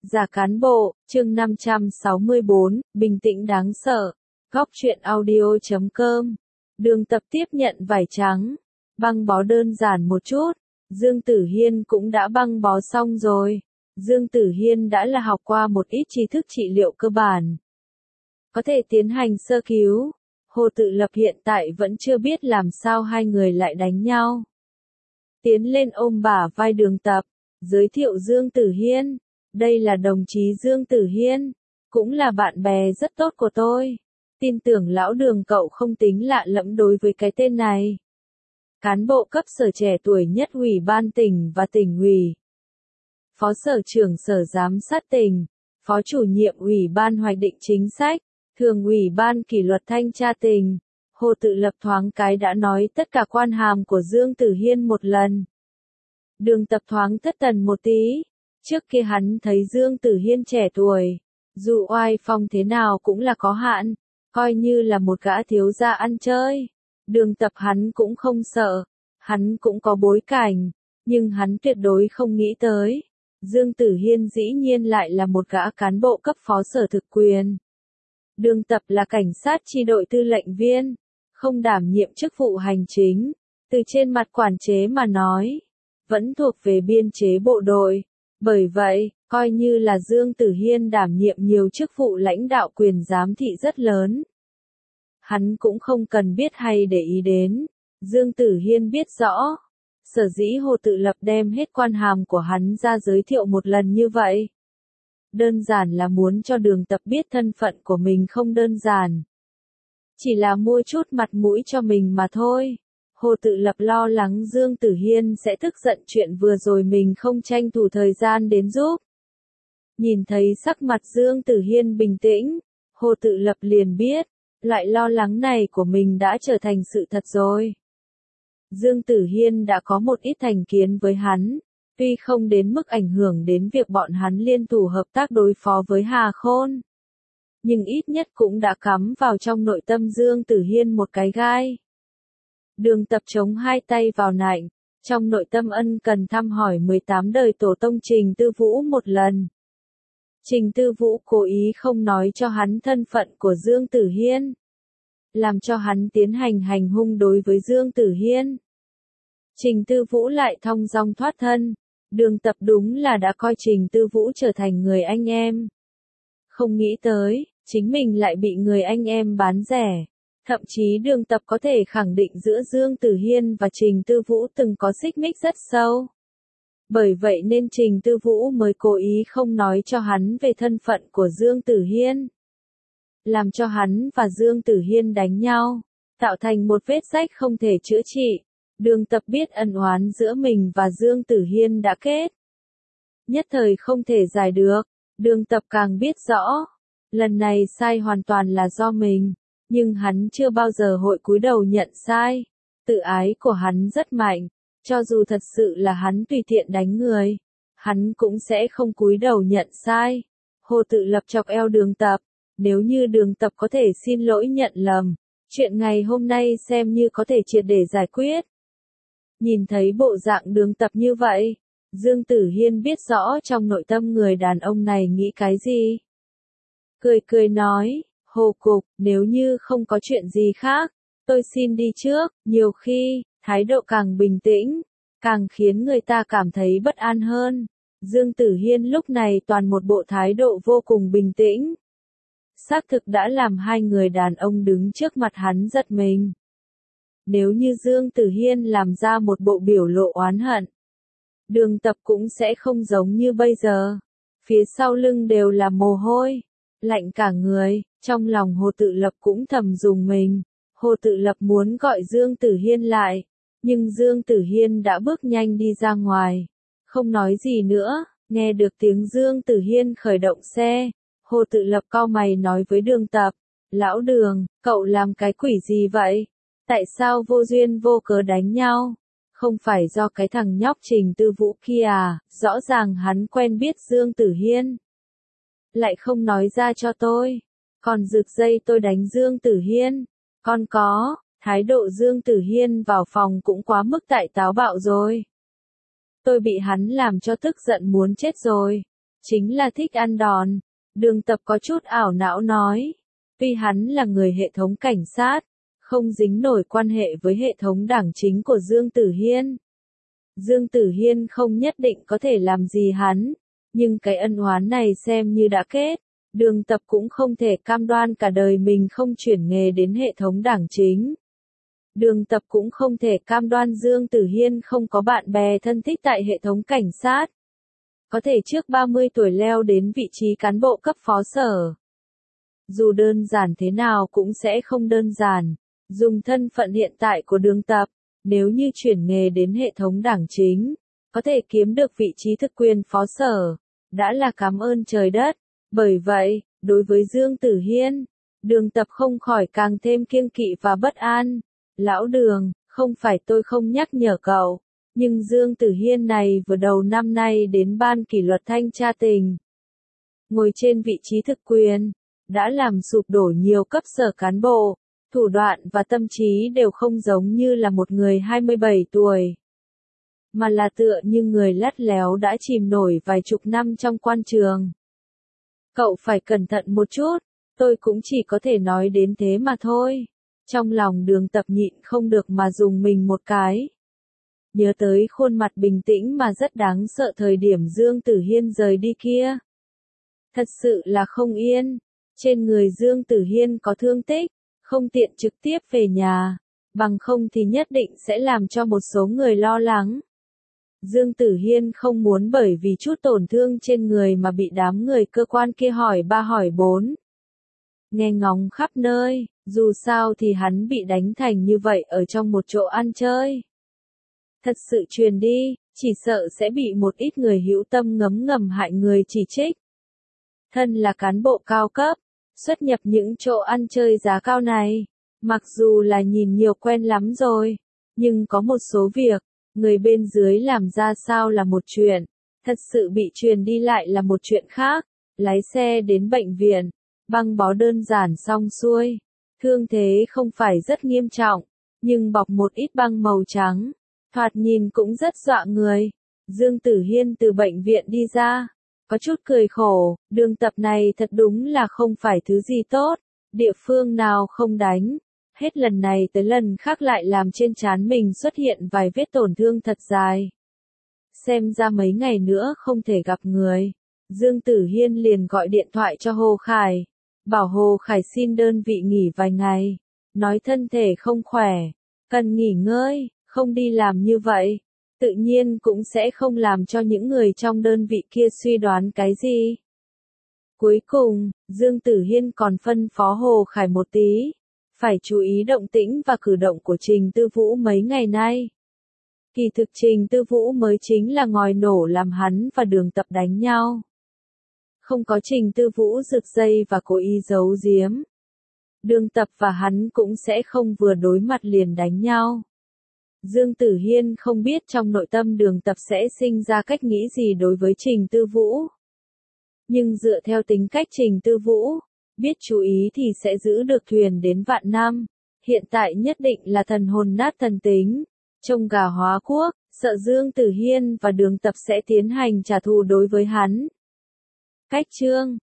Giả cán bộ, chương 564, bình tĩnh đáng sợ. Góc truyện audio.com. Đường Tập tiếp nhận vải trắng. Băng bó đơn giản một chút. Dương Tử Hiên cũng đã băng bó xong rồi. Dương Tử Hiên đã là học qua một ít tri thức trị liệu cơ bản. Có thể tiến hành sơ cứu. Hồ Tự Lập hiện tại vẫn chưa biết làm sao hai người lại đánh nhau. Tiến lên ôm bả vai Đường Tập, giới thiệu Dương Tử Hiên. Đây là đồng chí Dương Tử Hiên, cũng là bạn bè rất tốt của tôi. Tin tưởng lão Đường cậu không tính lạ lẫm đối với cái tên này. Cán bộ cấp sở trẻ tuổi nhất ủy ban tỉnh và tỉnh ủy. Phó sở trưởng sở giám sát tỉnh, phó chủ nhiệm ủy ban hoạch định chính sách, thường ủy ban kỷ luật thanh tra tỉnh. Hồ Tự Lập thoáng cái đã nói tất cả quan hàm của Dương Tử Hiên một lần. Đường Tập thoáng thất thần một tí. Trước kia hắn thấy Dương Tử Hiên trẻ tuổi, dù oai phong thế nào cũng là có hạn, coi như là một gã thiếu gia ăn chơi. Đường Tập hắn cũng không sợ, hắn cũng có bối cảnh, nhưng hắn tuyệt đối không nghĩ tới. Dương Tử Hiên dĩ nhiên lại là một gã cán bộ cấp phó sở thực quyền. Đường Tập là cảnh sát chi đội tư lệnh viên, không đảm nhiệm chức vụ hành chính, từ trên mặt quản chế mà nói, vẫn thuộc về biên chế bộ đội. Bởi vậy, coi như là Dương Tử Hiên đảm nhiệm nhiều chức vụ lãnh đạo quyền giám thị rất lớn. Hắn cũng không cần biết hay để ý đến. Dương Tử Hiên biết rõ. Sở dĩ Hồ Tự Lập đem hết quan hàm của hắn ra giới thiệu một lần như vậy. Đơn giản là muốn cho Đường Tập biết thân phận của mình không đơn giản. Chỉ là mua chút mặt mũi cho mình mà thôi. Hồ Tự Lập lo lắng Dương Tử Hiên sẽ tức giận chuyện vừa rồi mình không tranh thủ thời gian đến giúp. Nhìn thấy sắc mặt Dương Tử Hiên bình tĩnh, Hồ Tự Lập liền biết, loại lo lắng này của mình đã trở thành sự thật rồi. Dương Tử Hiên đã có một ít thành kiến với hắn, tuy không đến mức ảnh hưởng đến việc bọn hắn liên thủ hợp tác đối phó với Hà Khôn. Nhưng ít nhất cũng đã cắm vào trong nội tâm Dương Tử Hiên một cái gai. Đường Tập chống hai tay vào nạnh, trong nội tâm ân cần thăm hỏi 18 đời tổ tông Trình Tư Vũ một lần. Trình Tư Vũ cố ý không nói cho hắn thân phận của Dương Tử Hiên, làm cho hắn tiến hành hành hung đối với Dương Tử Hiên. Trình Tư Vũ lại thong dong thoát thân, Đường Tập đúng là đã coi Trình Tư Vũ trở thành người anh em. Không nghĩ tới, chính mình lại bị người anh em bán rẻ. Thậm chí Đường Tập có thể khẳng định giữa Dương Tử Hiên và Trình Tư Vũ từng có xích mích rất sâu. Bởi vậy nên Trình Tư Vũ mới cố ý không nói cho hắn về thân phận của Dương Tử Hiên. Làm cho hắn và Dương Tử Hiên đánh nhau, tạo thành một vết rách không thể chữa trị. Đường Tập biết ân oán giữa mình và Dương Tử Hiên đã kết. Nhất thời không thể giải được, Đường Tập càng biết rõ. Lần này sai hoàn toàn là do mình. Nhưng hắn chưa bao giờ hội cúi đầu nhận sai. Tự ái của hắn rất mạnh. Cho dù thật sự là hắn tùy tiện đánh người, hắn cũng sẽ không cúi đầu nhận sai. Hồ Tự Lập chọc eo Đường Tập. Nếu như Đường Tập có thể xin lỗi nhận lầm, chuyện ngày hôm nay xem như có thể triệt để giải quyết. Nhìn thấy bộ dạng Đường Tập như vậy, Dương Tử Hiên biết rõ trong nội tâm người đàn ông này nghĩ cái gì. Cười cười nói. Hồ Cục, nếu như không có chuyện gì khác, tôi xin đi trước. Nhiều khi, thái độ càng bình tĩnh, càng khiến người ta cảm thấy bất an hơn. Dương Tử Hiên lúc này toàn một bộ thái độ vô cùng bình tĩnh. Xác thực đã làm hai người đàn ông đứng trước mặt hắn giật mình. Nếu như Dương Tử Hiên làm ra một bộ biểu lộ oán hận, Đường Tập cũng sẽ không giống như bây giờ. Phía sau lưng đều là mồ hôi, lạnh cả người. Trong lòng Hồ Tự Lập cũng thầm rùng mình. Hồ Tự Lập muốn gọi Dương Tử Hiên lại, nhưng Dương Tử Hiên đã bước nhanh đi ra ngoài, không nói gì nữa. Nghe được tiếng Dương Tử Hiên khởi động xe, Hồ Tự Lập cau mày nói với Đường Tập, lão Đường, cậu làm cái quỷ gì vậy? Tại sao vô duyên vô cớ đánh nhau? Không phải do cái thằng nhóc Trình Tư Vũ kia à? Rõ ràng hắn quen biết Dương Tử Hiên, lại không nói ra cho tôi. Còn giật dây tôi đánh Dương Tử Hiên. Còn có, thái độ Dương Tử Hiên vào phòng cũng quá mức tại táo bạo rồi. Tôi bị hắn làm cho tức giận muốn chết rồi. chính là thích ăn đòn. Đường Tập có chút ảo não nói. Tuy hắn là người hệ thống cảnh sát, không dính nổi quan hệ với hệ thống đảng chính của Dương Tử Hiên. Dương Tử Hiên không nhất định có thể làm gì hắn, nhưng cái ân oán này xem như đã kết. Đường Tập cũng không thể cam đoan cả đời mình không chuyển nghề đến hệ thống đảng chính. Đường Tập cũng không thể cam đoan Dương Tử Hiên không có bạn bè thân thích tại hệ thống cảnh sát. Có thể trước 30 tuổi leo đến vị trí cán bộ cấp phó sở. Dù đơn giản thế nào cũng sẽ không đơn giản. Dùng thân phận hiện tại của Đường Tập, nếu như chuyển nghề đến hệ thống đảng chính, có thể kiếm được vị trí thực quyền phó sở, đã là cảm ơn trời đất. Bởi vậy, đối với Dương Tử Hiên, Đường Tập không khỏi càng thêm kiêng kỵ và bất an. Lão Đường, không phải tôi không nhắc nhở cậu, nhưng Dương Tử Hiên này vừa đầu năm nay đến ban kỷ luật thanh tra tỉnh. Ngồi trên vị trí thực quyền, đã làm sụp đổ nhiều cấp sở cán bộ, thủ đoạn và tâm trí đều không giống như là một người 27 tuổi. Mà là tựa như người lắt léo đã chìm nổi vài chục năm trong quan trường. Cậu phải cẩn thận một chút, tôi cũng chỉ có thể nói đến thế mà thôi. Trong lòng Đường Tập nhịn không được mà dùng mình một cái. Nhớ tới khuôn mặt bình tĩnh mà rất đáng sợ thời điểm Dương Tử Hiên rời đi kia. Thật sự là không yên. Trên người Dương Tử Hiên có thương tích, không tiện trực tiếp về nhà, bằng không thì nhất định sẽ làm cho một số người lo lắng. Dương Tử Hiên không muốn bởi vì chút tổn thương trên người mà bị đám người cơ quan kia hỏi ba hỏi bốn. Nghe ngóng khắp nơi, dù sao thì hắn bị đánh thành như vậy ở trong một chỗ ăn chơi. Thật sự truyền đi, chỉ sợ sẽ bị một ít người hữu tâm ngấm ngầm hại người chỉ trích. Thân là cán bộ cao cấp, xuất nhập những chỗ ăn chơi giá cao này, mặc dù là nhìn nhiều quen lắm rồi, nhưng có một số việc, người bên dưới làm ra sao là một chuyện, thật sự bị truyền đi lại là một chuyện khác. Lái xe đến bệnh viện, băng bó đơn giản xong xuôi, thương thế không phải rất nghiêm trọng, nhưng bọc một ít băng màu trắng, thoạt nhìn cũng rất dọa người. Dương Tử Hiên từ bệnh viện đi ra, có chút cười khổ, Đường Tập này thật đúng là không phải thứ gì tốt, địa phương nào không đánh, hết lần này tới lần khác lại làm trên trán mình xuất hiện vài vết tổn thương thật dài. Xem ra mấy ngày nữa không thể gặp người. Dương Tử Hiên liền gọi điện thoại cho Hồ Khải, bảo Hồ Khải xin đơn vị nghỉ vài ngày, nói thân thể không khỏe, cần nghỉ ngơi, không đi làm như vậy, tự nhiên cũng sẽ không làm cho những người trong đơn vị kia suy đoán cái gì. Cuối cùng, Dương Tử Hiên còn phân phó Hồ Khải một tí, phải chú ý động tĩnh và cử động của Trình Tư Vũ mấy ngày nay. Kỳ thực Trình Tư Vũ mới chính là ngòi nổ làm hắn và Đường Tập đánh nhau. Không có Trình Tư Vũ rực dây và cố ý giấu giếm, Đường Tập và hắn cũng sẽ không vừa đối mặt liền đánh nhau. Dương Tử Hiên không biết trong nội tâm Đường Tập sẽ sinh ra cách nghĩ gì đối với Trình Tư Vũ. Nhưng dựa theo tính cách Trình Tư Vũ, biết chú ý thì sẽ giữ được thuyền đến vạn năm. Hiện tại nhất định là thần hồn nát thần tính, trông gà hóa quốc, sợ Dương Tử Hiên và Đường Tập sẽ tiến hành trả thù đối với hắn. Cách chương